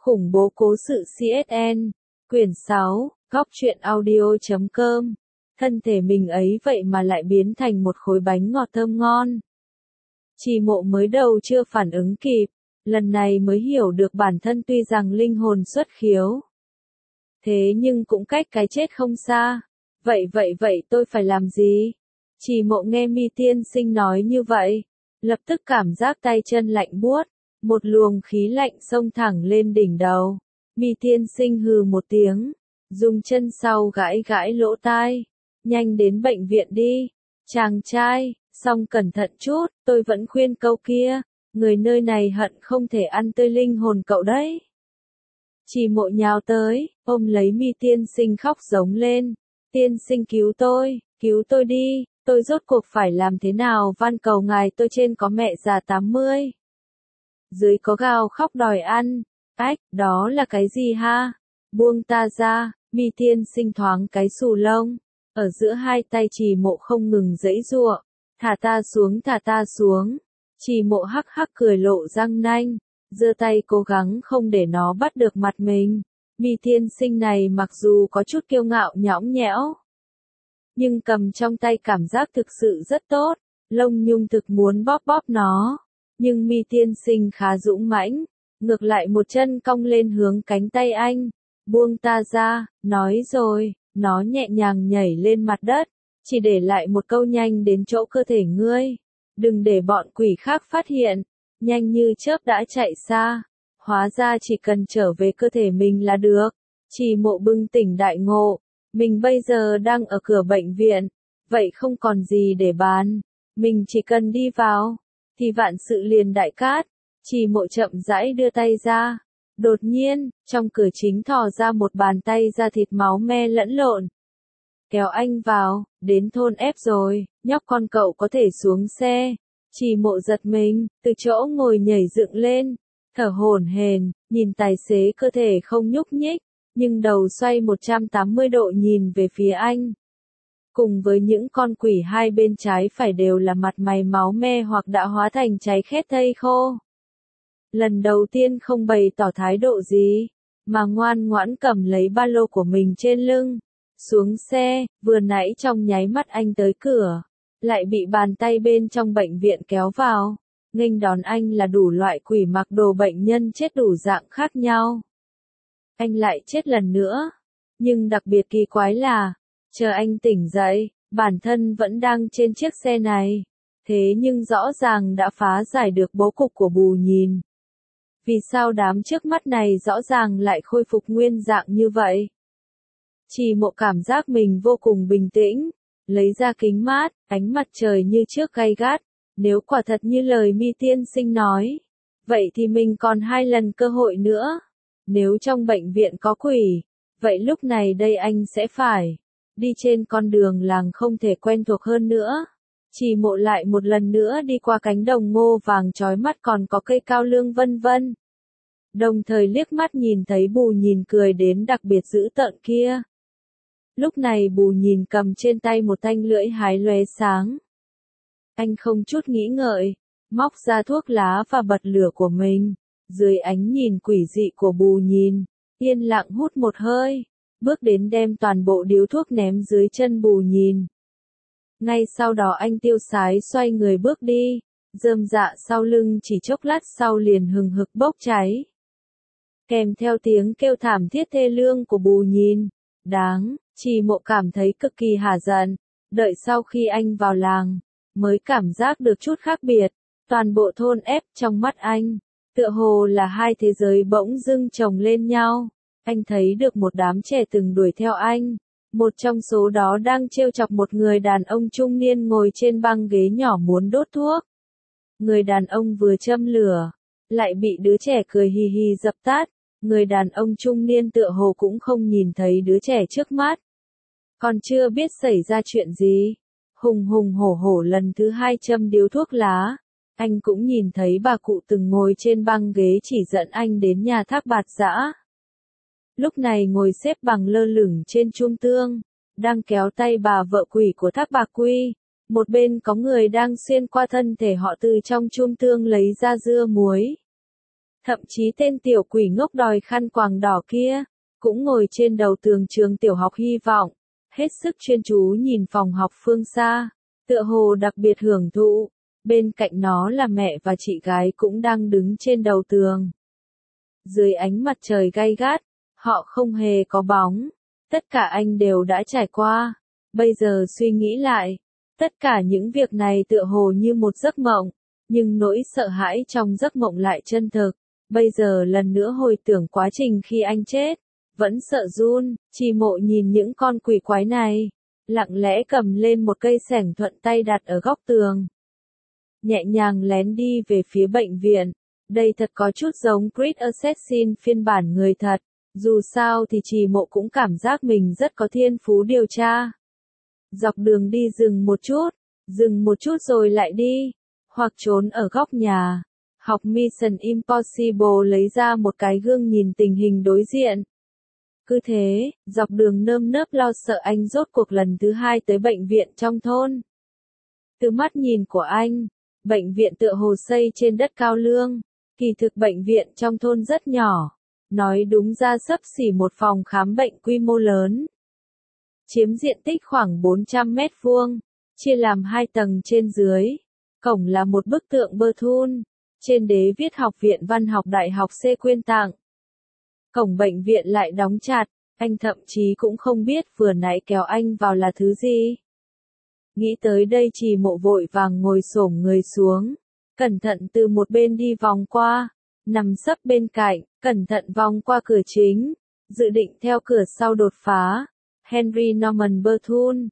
Khủng bố cố sự CSN, quyển 6, góc truyện audio.com. Thân thể mình ấy vậy mà lại biến thành một khối bánh ngọt thơm ngon. Trì Mộ mới đầu chưa phản ứng kịp, lần này mới hiểu được bản thân tuy rằng linh hồn xuất khiếu. Thế nhưng cũng cách cái chết không xa. Vậy tôi phải làm gì? Trì Mộ nghe Mi Tiên Sinh nói như vậy, lập tức cảm giác tay chân lạnh buốt, một luồng khí lạnh xông thẳng lên đỉnh đầu. Mi Tiên Sinh hừ một tiếng, dùng chân sau gãi gãi lỗ tai. Nhanh đến bệnh viện đi, chàng trai, song cẩn thận chút, tôi vẫn khuyên câu kia, người nơi này hận không thể ăn tươi linh hồn cậu đấy. Trì Mộ nhào tới, ôm lấy Mi Tiên Sinh khóc giống lên. Tiên sinh cứu tôi đi, tôi rốt cuộc phải làm thế nào van cầu ngài, tôi trên có mẹ già 80. Dưới có gào khóc đòi ăn. Ách, đó là cái gì ha? Buông ta ra. Mi Tiên Sinh thoáng cái xù lông. Ở giữa hai tay Trì Mộ không ngừng giãy giụa. Thả ta xuống. Trì Mộ hắc hắc cười lộ răng nanh, giơ tay cố gắng không để nó bắt được mặt mình. Mi Tiên Sinh này mặc dù có chút kiêu ngạo nhõng nhẽo, nhưng cầm trong tay cảm giác thực sự rất tốt, lông nhung thực muốn bóp bóp nó. Nhưng Mi Tiên Sinh khá dũng mãnh, ngược lại một chân cong lên hướng cánh tay anh. Buông ta ra, nói rồi, nó nhẹ nhàng nhảy lên mặt đất, chỉ để lại một câu nhanh đến chỗ cơ thể ngươi. Đừng để bọn quỷ khác phát hiện, nhanh như chớp đã chạy xa. Hóa ra chỉ cần trở về cơ thể mình là được. Trì Mộ bừng tỉnh đại ngộ, mình bây giờ đang ở cửa bệnh viện, vậy không còn gì để bàn, mình chỉ cần đi vào, thì vạn sự liền đại cát. Trì Mộ chậm rãi đưa tay ra, đột nhiên, trong cửa chính thò ra một bàn tay da thịt máu me lẫn lộn. Kéo anh vào, đến thôn ép rồi, nhóc con cậu có thể xuống xe. Trì Mộ giật mình, từ chỗ ngồi nhảy dựng lên, thở hổn hển, nhìn tài xế cơ thể không nhúc nhích, nhưng đầu xoay 180 độ nhìn về phía anh. Cùng với những con quỷ hai bên trái phải đều là mặt mày máu me hoặc đã hóa thành cháy khét thây khô. Lần đầu tiên không bày tỏ thái độ gì, mà ngoan ngoãn cầm lấy ba lô của mình trên lưng. Xuống xe, vừa nãy trong nháy mắt anh tới cửa, lại bị bàn tay bên trong bệnh viện kéo vào. Nghênh đón anh là đủ loại quỷ mặc đồ bệnh nhân chết đủ dạng khác nhau. Anh lại chết lần nữa. Nhưng đặc biệt kỳ quái là, chờ anh tỉnh dậy, bản thân vẫn đang trên chiếc xe này. Thế nhưng rõ ràng đã phá giải được bố cục của Bù Nhìn. Vì sao đám trước mắt này rõ ràng lại khôi phục nguyên dạng như vậy? Trì Mộ cảm giác mình vô cùng bình tĩnh, lấy ra kính mát, ánh mặt trời như trước gay gắt. Nếu quả thật như lời Mi Tiên Sinh nói, vậy thì mình còn 2 lần cơ hội nữa. Nếu trong bệnh viện có quỷ, vậy lúc này đây anh sẽ phải đi trên con đường làng không thể quen thuộc hơn nữa. Trì Mộ lại một lần nữa đi qua cánh đồng ngô vàng chói mắt còn có cây cao lương vân vân. Đồng thời liếc mắt nhìn thấy Bù Nhìn cười đến đặc biệt dữ tợn kia. Lúc này Bù Nhìn cầm trên tay một thanh lưỡi hái lóe sáng. Anh không chút nghĩ ngợi, móc ra thuốc lá và bật lửa của mình, dưới ánh nhìn quỷ dị của Bù Nhìn, yên lặng hút một hơi, bước đến đem toàn bộ điếu thuốc ném dưới chân Bù Nhìn. Ngay sau đó anh tiêu sái xoay người bước đi, rơm rạ sau lưng chỉ chốc lát sau liền hừng hực bốc cháy. Kèm theo tiếng kêu thảm thiết thê lương của Bù Nhìn, Trì Mộ cảm thấy cực kỳ hả giận, đợi sau khi anh vào làng, mới cảm giác được chút khác biệt. Toàn bộ thôn ép trong mắt anh, tựa hồ là hai thế giới bỗng dưng chồng lên nhau. Anh thấy được một đám trẻ từng đuổi theo anh. Một trong số đó đang trêu chọc một người đàn ông trung niên ngồi trên băng ghế nhỏ muốn đốt thuốc. Người đàn ông vừa châm lửa, lại bị đứa trẻ cười hì hì dập tắt. Người đàn ông trung niên tựa hồ cũng không nhìn thấy đứa trẻ trước mắt. Còn chưa biết xảy ra chuyện gì, hùng hùng hổ hổ lần thứ 2 châm điếu thuốc lá. Anh cũng nhìn thấy bà cụ từng ngồi trên băng ghế chỉ dẫn anh đến nhà Thác Bạt Dã. Lúc này ngồi xếp bằng lơ lửng trên chum tương, đang kéo tay bà vợ quỷ của Thác Bạc Quy. Một bên có người đang xuyên qua thân thể họ từ trong chum tương lấy ra dưa muối. Thậm chí tên tiểu quỷ ngốc đòi khăn quàng đỏ kia, cũng ngồi trên đầu tường trường tiểu học Hy vọng, hết sức chuyên chú nhìn phòng học phương xa, tựa hồ đặc biệt hưởng thụ. Bên cạnh nó là mẹ và chị gái cũng đang đứng trên đầu tường. Dưới ánh mặt trời gay gắt, họ không hề có bóng. Tất cả anh đều đã trải qua. Bây giờ suy nghĩ lại, tất cả những việc này tựa hồ như một giấc mộng, nhưng nỗi sợ hãi trong giấc mộng lại chân thực. Bây giờ lần nữa hồi tưởng quá trình khi anh chết, vẫn sợ run. Chị Mộ nhìn những con quỷ quái này, lặng lẽ cầm lên một cây xẻng thuận tay đặt ở góc tường. Nhẹ nhàng lén đi về phía bệnh viện. Đây thật có chút giống Creed Assassin phiên bản người thật. Dù sao thì chị Mộ cũng cảm giác mình rất có thiên phú điều tra. Dọc đường đi dừng một chút rồi lại đi, hoặc trốn ở góc nhà. Học Mission Impossible lấy ra một cái gương nhìn tình hình đối diện. Cứ thế, dọc đường nơm nớp lo sợ anh rốt cuộc lần thứ 2 tới bệnh viện trong thôn. Từ mắt nhìn của anh, bệnh viện tựa hồ xây trên đất cao lương, kỳ thực bệnh viện trong thôn rất nhỏ, nói đúng ra xấp xỉ một phòng khám bệnh quy mô lớn. Chiếm diện tích khoảng 400 mét vuông, chia làm 2 tầng trên dưới. Cổng là một bức tượng bơ thun, trên đế viết Học viện Văn học Đại học C Quyên Tặng. Cổng bệnh viện lại đóng chặt, anh thậm chí cũng không biết vừa nãy kéo anh vào là thứ gì. Nghĩ tới đây chị Mộ vội vàng ngồi xổm người xuống, cẩn thận từ một bên đi vòng qua, nằm sấp bên cạnh, cẩn thận vòng qua cửa chính, dự định theo cửa sau đột phá. Henry Norman Bethune,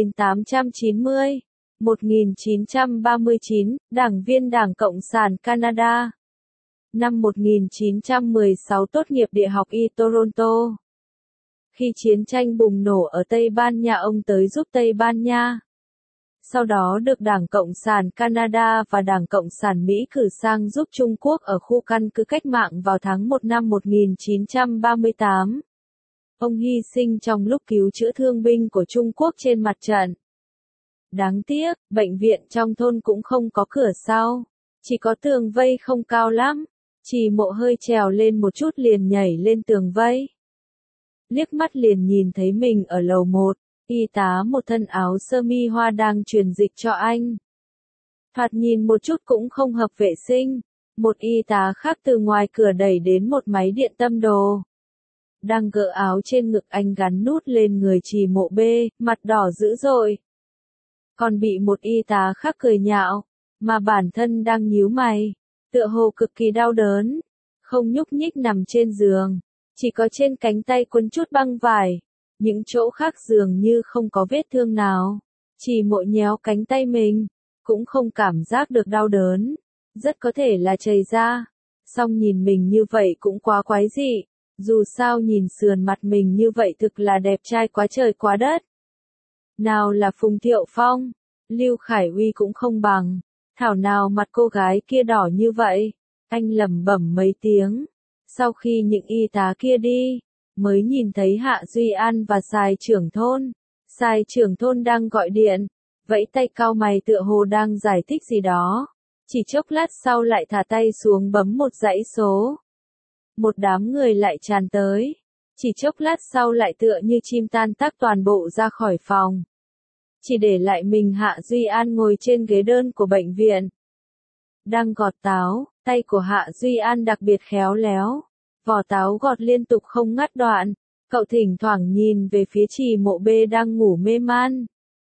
1890-1939, đảng viên Đảng Cộng sản Canada. Năm 1916 tốt nghiệp Đại học Y Toronto. Khi chiến tranh bùng nổ ở Tây Ban Nha ông tới giúp Tây Ban Nha. Sau đó được Đảng Cộng sản Canada và Đảng Cộng sản Mỹ cử sang giúp Trung Quốc ở khu căn cứ cách mạng vào tháng 1 năm 1938. Ông hy sinh trong lúc cứu chữa thương binh của Trung Quốc trên mặt trận. Đáng tiếc, bệnh viện trong thôn cũng không có cửa sau, chỉ có tường vây không cao lắm. Chị Mộ hơi trèo lên một chút liền nhảy lên tường vây. Liếc mắt liền nhìn thấy mình ở lầu 1, y tá một thân áo sơ mi hoa đang truyền dịch cho anh. Thoạt nhìn một chút cũng không hợp vệ sinh, một y tá khác từ ngoài cửa đẩy đến một máy điện tâm đồ. Đang gỡ áo trên ngực anh gắn nút lên người chị Mộ bê, mặt đỏ dữ dội. Còn bị một y tá khác cười nhạo, mà bản thân đang nhíu mày, tựa hồ cực kỳ đau đớn, không nhúc nhích nằm trên giường, chỉ có trên cánh tay quấn chút băng vải, những chỗ khác dường như không có vết thương nào. Chị Mộ nhéo cánh tay mình, cũng không cảm giác được đau đớn, rất có thể là chảy ra, song nhìn mình như vậy cũng quá quái dị. Dù sao nhìn sườn mặt mình như vậy thực là đẹp trai quá trời quá đất. Nào là Phùng Thiệu Phong, Lưu Khải Uy cũng không bằng, thảo nào mặt cô gái kia đỏ như vậy. Anh lẩm bẩm mấy tiếng, sau khi những y tá kia đi, mới nhìn thấy Hạ Duy An và Sài trưởng thôn. Sài trưởng thôn đang gọi điện, vẫy tay cau mày tựa hồ đang giải thích gì đó. Chỉ chốc lát sau lại thả tay xuống bấm một dãy số. Một đám người lại tràn tới, chỉ chốc lát sau lại tựa như chim tan tác toàn bộ ra khỏi phòng. Chỉ để lại mình Hạ Duy An ngồi trên ghế đơn của bệnh viện. Đang gọt táo, tay của Hạ Duy An đặc biệt khéo léo, vỏ táo gọt liên tục không ngắt đoạn. Cậu thỉnh thoảng nhìn về phía chị Mộ bê đang ngủ mê man.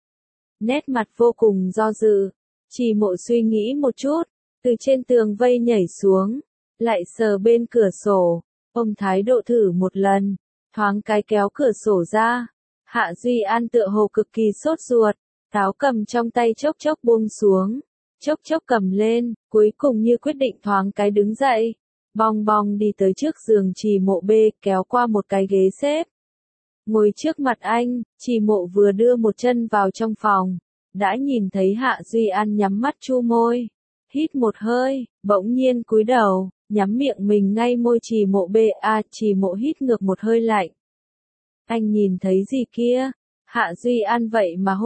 Nét mặt vô cùng do dự, chị Mộ suy nghĩ một chút, từ trên tường vây nhảy xuống. Lại sờ bên cửa sổ, ông thái độ thử một lần, thoáng cái kéo cửa sổ ra. Hạ Duy An tựa hồ cực kỳ sốt ruột, táo cầm trong tay chốc chốc buông xuống, chốc chốc cầm lên, cuối cùng như quyết định thoáng cái đứng dậy. Bong bong đi tới trước giường chị Mộ bê, kéo qua một cái ghế xếp. Ngồi trước mặt anh, chị Mộ vừa đưa một chân vào trong phòng, đã nhìn thấy Hạ Duy An nhắm mắt chu môi, hít một hơi, bỗng nhiên cúi đầu. Nhắm miệng mình ngay môi chị Mộ bê, chị Mộ hít ngược một hơi lạnh. Anh nhìn thấy gì kia? Hạ Duy An vậy mà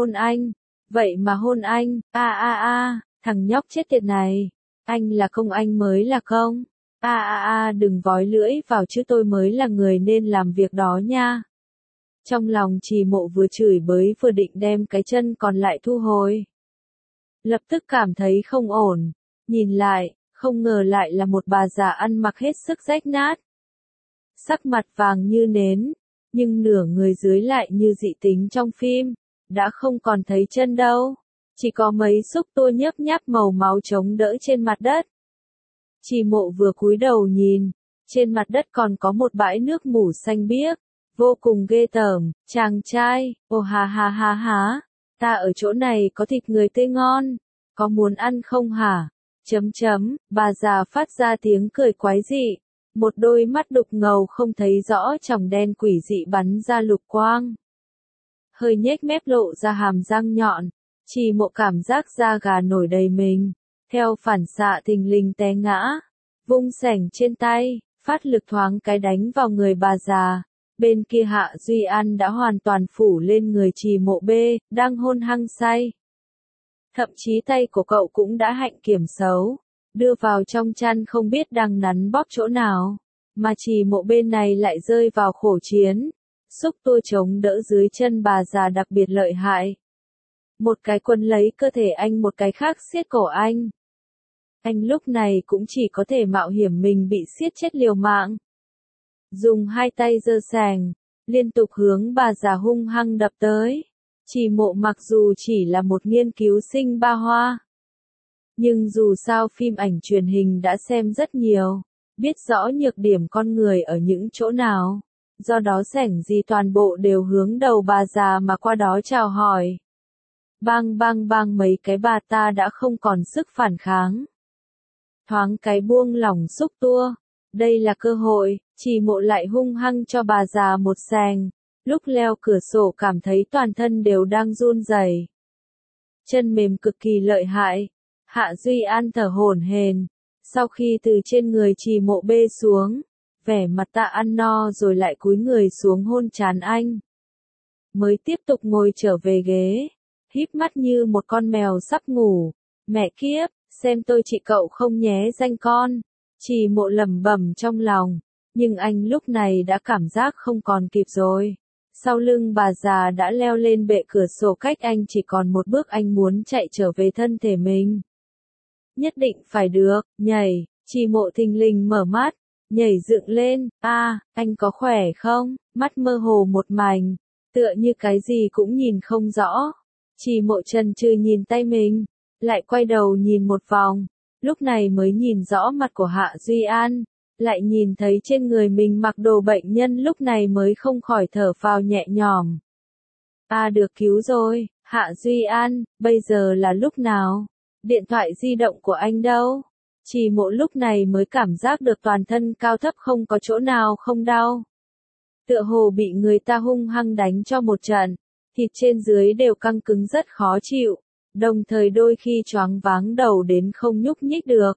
hôn anh, thằng nhóc chết tiệt này. Anh là công anh mới là công. Đừng vói lưỡi vào chứ tôi mới là người nên làm việc đó nha. Trong lòng Trì Mộ vừa chửi bới vừa định đem cái chân còn lại thu hồi. Lập tức cảm thấy không ổn, nhìn lại, không ngờ lại là một bà già ăn mặc hết sức rách nát. Sắc mặt vàng như nến, nhưng nửa người dưới lại như dị tính trong phim, đã không còn thấy chân đâu, chỉ có mấy xúc tua nhấp nháp màu máu chống đỡ trên mặt đất. Trì Mộ vừa cúi đầu nhìn, trên mặt đất còn có một bãi nước mủ xanh biếc, vô cùng ghê tởm. Chàng trai, ồ ha, ta ở chỗ này có thịt người tươi ngon, có muốn ăn không hả? Bà già phát ra tiếng cười quái dị, một đôi mắt đục ngầu không thấy rõ tròng đen quỷ dị bắn ra lục quang. Hơi nhếch mép lộ ra hàm răng nhọn, Trì Mộ cảm giác da gà nổi đầy mình, theo phản xạ thình lình té ngã, vung sẻng trên tay, phát lực thoáng cái đánh vào người bà già. Bên kia Hạ Duy An đã hoàn toàn phủ lên người Trì Mộ B, đang hôn hăng say. Thậm chí tay của cậu cũng đã hạnh kiểm xấu, đưa vào trong chăn không biết đang nắn bóp chỗ nào, mà Trì Mộ bên này lại rơi vào khổ chiến. Xúc tua chống đỡ dưới chân bà già đặc biệt lợi hại. Một cái quấn lấy cơ thể anh, một cái khác siết cổ anh. Anh lúc này cũng chỉ có thể mạo hiểm mình bị siết chết liều mạng. Dùng hai tay giơ sàng, liên tục hướng bà già hung hăng đập tới. Trì Mộ mặc dù chỉ là một nghiên cứu sinh ba hoa, nhưng dù sao phim ảnh truyền hình đã xem rất nhiều, biết rõ nhược điểm con người ở những chỗ nào, do đó sẻng gì toàn bộ đều hướng đầu bà già mà qua đó chào hỏi. Bang mấy cái bà ta đã không còn sức phản kháng. Thoáng cái buông lỏng xúc tua, đây là cơ hội, Trì Mộ lại hung hăng cho bà già một sàng, lúc leo cửa sổ cảm thấy toàn thân đều đang run rẩy. Chân mềm cực kỳ lợi hại. Hạ Duy An thở hổn hển, sau khi từ trên người Trì Mộ bê xuống, vẻ mặt tạ ăn no rồi lại cúi người xuống hôn trán anh. Mới tiếp tục ngồi trở về ghế, híp mắt như một con mèo sắp ngủ. Mẹ kiếp, xem tôi chị cậu không nhé danh con. Trì Mộ lẩm bẩm trong lòng, nhưng anh lúc này đã cảm giác không còn kịp rồi. Sau lưng bà già đã leo lên bệ cửa sổ cách anh chỉ còn một bước, anh muốn chạy trở về thân thể mình. Nhất định phải được, nhảy, Trì Mộ thình lình mở mắt, nhảy dựng lên, anh có khỏe không? Mắt mơ hồ một mảnh, tựa như cái gì cũng nhìn không rõ. Trì Mộ chần chừ nhìn tay mình, lại quay đầu nhìn một vòng, lúc này mới nhìn rõ mặt của Hạ Duy An, lại nhìn thấy trên người mình mặc đồ bệnh nhân, lúc này mới không khỏi thở phào nhẹ nhõm. Được cứu rồi, Hạ Duy An, bây giờ là lúc nào? Điện thoại di động của anh đâu? Trì Mộ lúc này mới cảm giác được toàn thân cao thấp không có chỗ nào không đau. Tựa hồ bị người ta hung hăng đánh cho một trận, thịt trên dưới đều căng cứng rất khó chịu, đồng thời đôi khi choáng váng đầu đến không nhúc nhích được.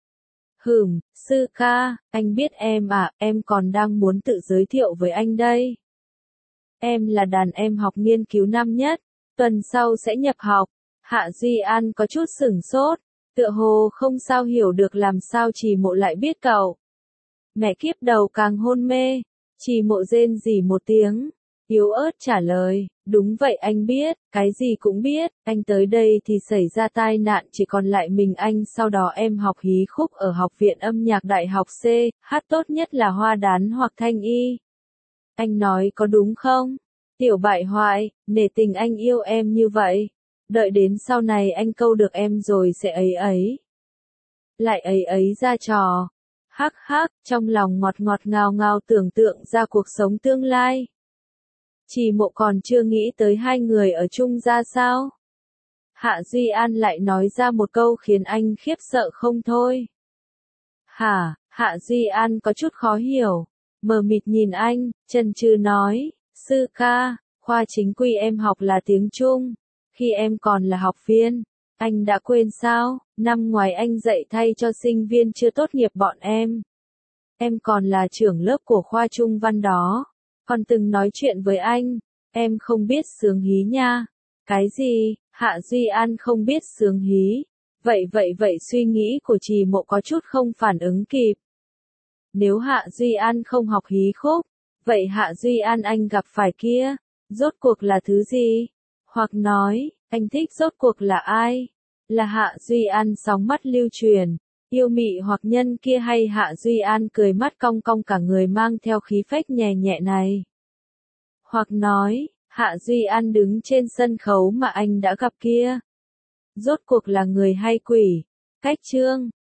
Sư ca, anh biết em à, em còn đang muốn tự giới thiệu với anh đây. Em là đàn em học nghiên cứu năm nhất, tuần sau sẽ nhập học. Hạ Duy An có chút sửng sốt, tựa hồ không sao hiểu được làm sao Trì Mộ lại biết cậu. Mẹ kiếp, đầu càng hôn mê. Trì Mộ rên rỉ một tiếng, yếu ớt trả lời, đúng vậy anh biết, cái gì cũng biết, anh tới đây thì xảy ra tai nạn chỉ còn lại mình anh, sau đó em học hí khúc ở Học viện Âm nhạc Đại học C, hát tốt nhất là hoa đán hoặc thanh y. Anh nói có đúng không? Tiểu bại hoại, nể tình anh yêu em như vậy, đợi đến sau này anh câu được em rồi sẽ ấy. Lại ấy ra trò. Hắc, trong lòng ngọt ngào tưởng tượng ra cuộc sống tương lai. Trì Mộ còn chưa nghĩ tới hai người ở chung ra sao. Hạ Duy An lại nói ra một câu khiến anh khiếp sợ không thôi. Hạ Duy An có chút khó hiểu, mờ mịt nhìn anh, chần chừ nói, sư ca, khoa chính quy em học là tiếng Trung, khi em còn là học viên, anh đã quên sao, năm ngoài anh dạy thay cho sinh viên chưa tốt nghiệp bọn em. Em còn là trưởng lớp của khoa Trung văn đó, còn từng nói chuyện với anh, em không biết sướng hí nha. Cái gì? Hạ Duy An không biết sướng hí. Vậy suy nghĩ của Trì Mộ có chút không phản ứng kịp. Nếu Hạ Duy An không học hí khúc, vậy Hạ Duy An anh gặp phải kia, rốt cuộc là thứ gì? Hoặc nói, anh thích rốt cuộc là ai? Là Hạ Duy An sóng mắt lưu truyền, yêu mị hoặc nhân kia, hay Hạ Duy An cười mắt cong cong cả người mang theo khí phách nhẹ nhẹ này? Hoặc nói, Hạ Duy An đứng trên sân khấu mà anh đã gặp kia, rốt cuộc là người hay quỷ? Cách chương